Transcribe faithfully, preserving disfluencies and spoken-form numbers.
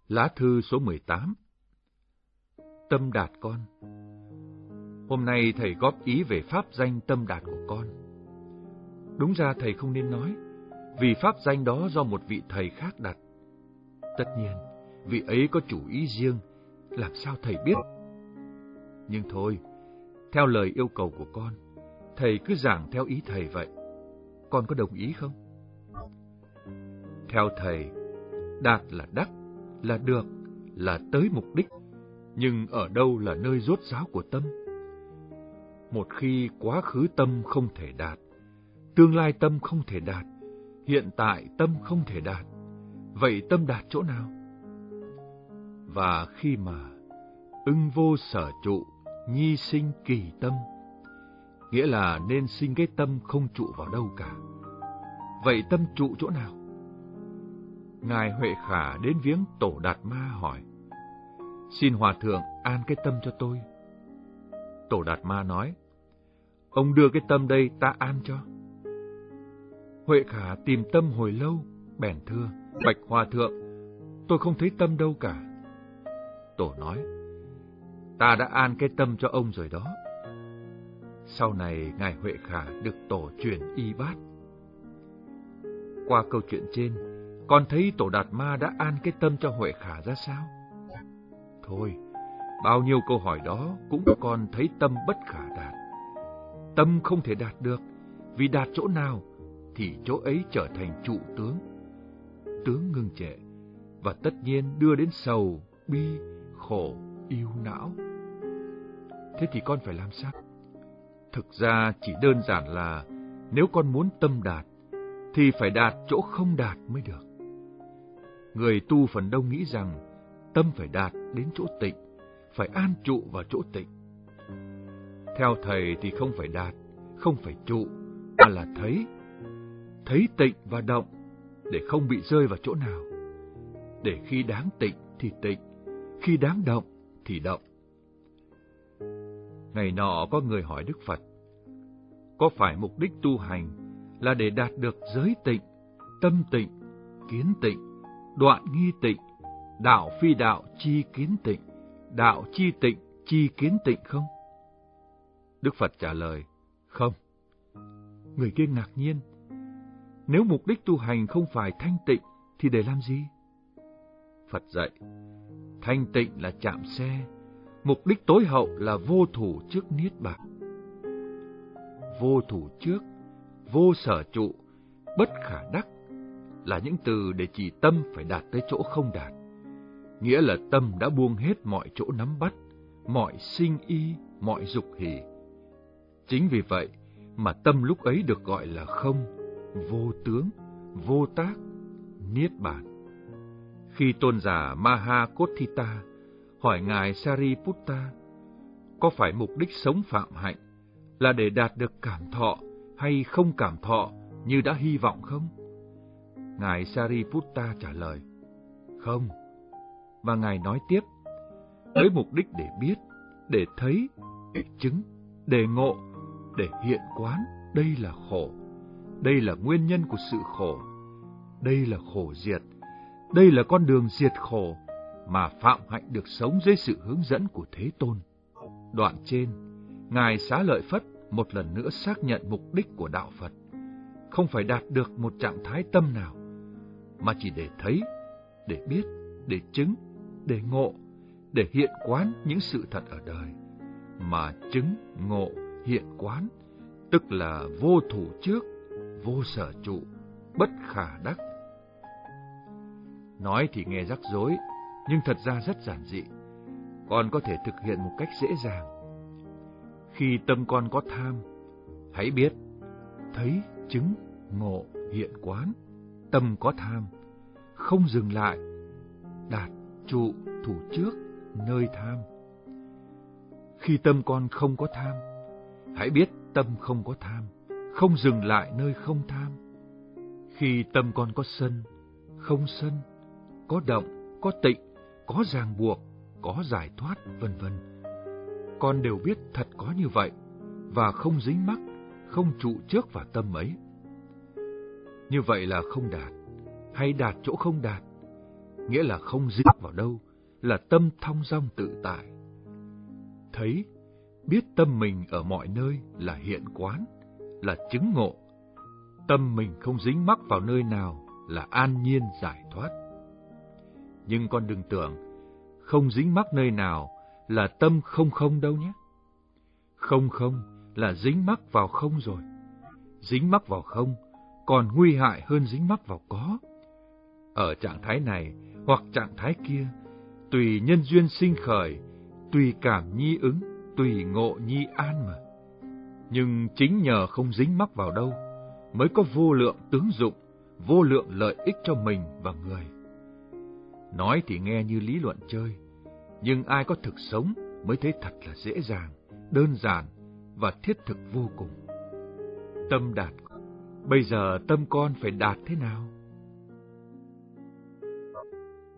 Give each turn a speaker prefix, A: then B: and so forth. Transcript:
A: Lá thư số mười tám. Tâm đạt con. Hôm nay thầy góp ý về pháp danh tâm đạt của con. Đúng ra thầy không nên nói, vì pháp danh đó do một vị thầy khác đặt. Tất nhiên, vị ấy có chủ ý riêng, làm sao thầy biết? Nhưng thôi, theo lời yêu cầu của con, thầy cứ giảng theo ý thầy vậy. Con có đồng ý không? Theo thầy, đạt là đắc, là được, là tới mục đích, nhưng ở đâu là nơi rốt ráo của tâm? Một khi quá khứ tâm không thể đạt, tương lai tâm không thể đạt, hiện tại tâm không thể đạt, vậy tâm đạt chỗ nào? Và khi mà ưng vô sở trụ, nhi sinh kỳ tâm, nghĩa là nên sinh cái tâm không trụ vào đâu cả. Vậy tâm trụ chỗ nào? Ngài Huệ Khả đến viếng Tổ Đạt Ma hỏi: xin Hòa Thượng an cái tâm cho tôi. Tổ Đạt Ma nói: ông đưa cái tâm đây ta an cho. Huệ Khả tìm tâm hồi lâu, bèn thưa: bạch Hòa Thượng, tôi không thấy tâm đâu cả. Tổ nói: ta đã an cái tâm cho ông rồi đó. Sau này Ngài Huệ Khả được Tổ truyền y bát. Qua câu chuyện trên, con thấy Tổ Đạt Ma đã an cái tâm cho Huệ Khả ra sao? Thôi, bao nhiêu câu hỏi đó cũng còn thấy tâm bất khả đạt. Tâm không thể đạt được, vì đạt chỗ nào thì chỗ ấy trở thành trụ tướng. Tướng ngưng trệ, và tất nhiên đưa đến sầu, bi, khổ, yêu não. Thế thì con phải làm sao? Thực ra chỉ đơn giản là nếu con muốn tâm đạt, thì phải đạt chỗ không đạt mới được. Người tu phần đông nghĩ rằng tâm phải đạt đến chỗ tịnh, phải an trụ vào chỗ tịnh. Theo thầy thì không phải đạt, không phải trụ, mà là thấy. Thấy tịnh và động, để không bị rơi vào chỗ nào. Để khi đáng tịnh thì tịnh, khi đáng động thì động. Ngày nọ có người hỏi Đức Phật: có phải mục đích tu hành là để đạt được giới tịnh, tâm tịnh, kiến tịnh, đoạn nghi tịnh, đạo phi đạo chi kiến tịnh, đạo chi tịnh chi kiến tịnh không? Đức Phật trả lời: không. Người kia ngạc nhiên: nếu mục đích tu hành không phải thanh tịnh thì để làm gì? Phật dạy: thanh tịnh là chạm xe, mục đích tối hậu là vô thủ trước niết bàn. Vô thủ trước, vô sở trụ, bất khả đắc là những từ để chỉ tâm phải đạt tới chỗ không đạt. Nghĩa là tâm đã buông hết mọi chỗ nắm bắt, mọi sinh y, mọi dục hỷ. Chính vì vậy mà tâm lúc ấy được gọi là không, vô tướng, vô tác, niết bàn. Khi tôn giả Mahakotthita hỏi Ngài Sariputta có phải mục đích sống phạm hạnh là để đạt được cảm thọ hay không cảm thọ như đã hy vọng không? Ngài Sariputta trả lời: không. Và Ngài nói tiếp: với mục đích để biết, để thấy, để chứng, để ngộ, để hiện quán, đây là khổ, đây là nguyên nhân của sự khổ, đây là khổ diệt, đây là con đường diệt khổ mà phạm hạnh được sống dưới sự hướng dẫn của Thế Tôn. Đoạn trên, Ngài Xá Lợi Phất một lần nữa xác nhận mục đích của đạo Phật không phải đạt được một trạng thái tâm nào, mà chỉ để thấy, để biết, để chứng, để ngộ, để hiện quán những sự thật ở đời. Mà chứng, ngộ, hiện quán, tức là vô thủ trước, vô sở trụ, bất khả đắc. Nói thì nghe rắc rối, nhưng thật ra rất giản dị. Con có thể thực hiện một cách dễ dàng. Khi tâm con có tham, hãy biết, thấy, chứng, ngộ, hiện quán, tâm có tham, không dừng lại, đạt, trụ, thủ trước, nơi tham. Khi tâm con không có tham, hãy biết tâm không có tham, không dừng lại nơi không tham. Khi tâm con có sân, không sân, có động, có tịnh, có ràng buộc, có giải thoát, vân vân. Con đều biết thật có như vậy, và không dính mắc, không trụ trước vào tâm ấy. Như vậy là không đạt, hay đạt chỗ không đạt. nghĩa là không dính vào đâu, là tâm thong dong tự tại. Thấy, biết tâm mình ở mọi nơi là hiện quán, là chứng ngộ. Tâm mình không dính mắc vào nơi nào là an nhiên giải thoát. Nhưng con đừng tưởng, không dính mắc nơi nào là tâm không không đâu nhé. Không không là dính mắc vào không rồi. Dính mắc vào không còn nguy hại hơn dính mắc vào có. Ở trạng thái này hoặc trạng thái kia, tùy nhân duyên sinh khởi, tùy cảm nhi ứng, tùy ngộ nhi an mà. Nhưng chính nhờ không dính mắc vào đâu, mới có vô lượng tướng dụng, vô lượng lợi ích cho mình và người. Nói thì nghe như lý luận chơi, nhưng ai có thực sống mới thấy thật là dễ dàng, đơn giản và thiết thực vô cùng. Tâm đạt. Bây giờ tâm con phải đạt thế nào?